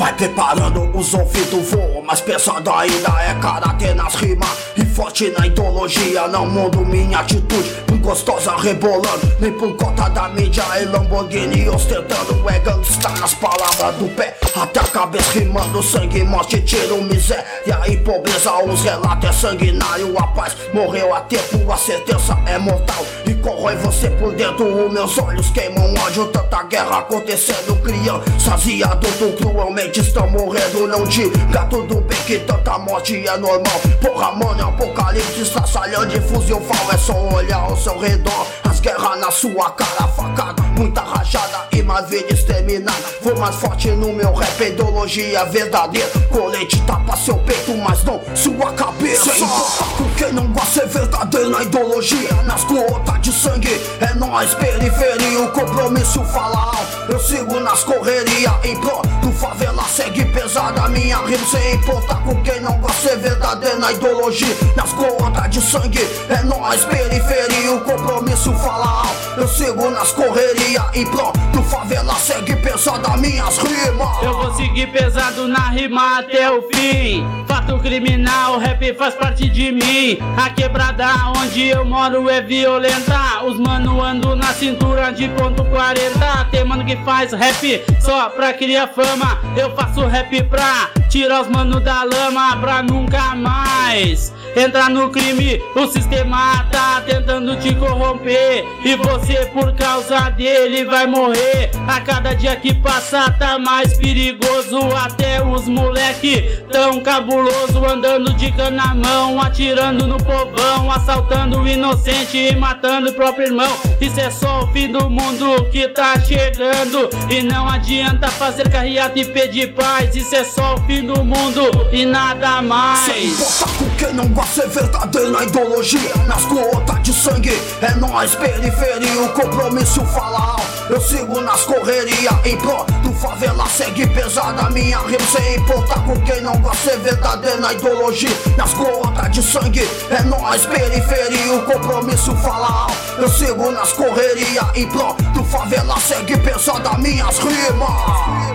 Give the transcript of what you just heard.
Vai preparando os ouvidos, voa, mas pesado ainda é karatê nas rimas e forte na ideologia. Não mudo minha atitude, por gostosa rebolando, nem por conta da mídia e Lamborghini ostentando. É gangsta nas palavras do pé até a cabeça rimando, sangue, morte, tiro, miséria e pobreza. Os relatos é sanguinário, a paz morreu a tempo, a sentença é mortal e corrói você por dentro. Os meus olhos queimam ódio, tanta guerra acontecendo, crianças e adultos cruelmente estão morrendo. Não diga tudo bem que tanta morte é normal. Porra, mano, é um apocalipse estraçalhando de fuzil fal. É só olhar ao seu redor, as guerras na sua cara, facada, muita rajada e mais vida exterminada. Vou mais forte no meu rap, ideologia verdadeira. Colete tapa seu peito, mas não sua cabeça. Sem importa com quem não gosta, é verdadeiro na ideologia. Nas gotas de sangue, é nós, periferia. O compromisso fala alto, eu sigo nas correrias em prol do favela, segue pesada minha rima. Sem importar com quem não gosta, é verdadeiro na ideologia. Nas gotas de sangue, é nós, periferia. O compromisso fala alto, eu sigo nas correrias em prol do favela, segue pesada minhas rimas. Eu vou seguir pesado na rima até o fim. Fato criminal, rap faz parte de mim. A quebrada onde eu moro é violenta. Os mano andam na cintura de ponto 40. Tem mano que faz rap só pra criar fama. Eu faço rap pra tirar os mano da lama, pra nunca mais entrar no crime. O sistema tá tentando te corromper e você por causa dele vai morrer. A cada dia que passa tá mais perigoso. Até os moleque tão cabuloso, andando de cana na mão, atirando no povão, assaltando o inocente e matando o próprio irmão. Isso é só o fim do mundo que tá chegando e não adianta fazer carreata e pedir paz. Isso é só o fim do mundo e nada mais. Sem importar com quem não gosta, é verdadeiro na ideologia. Nas gotas de sangue, é nós, periferia. O compromisso fala alto, eu sigo nas correrias em prol do favela, segue pesada minha rima. Sem importar com quem não gosta, é verdadeiro na ideologia. Nas gotas de sangue, é nós, periferia. O compromisso fala alto, eu sigo nas correrias em prol do favela, segue pesada minhas rimas.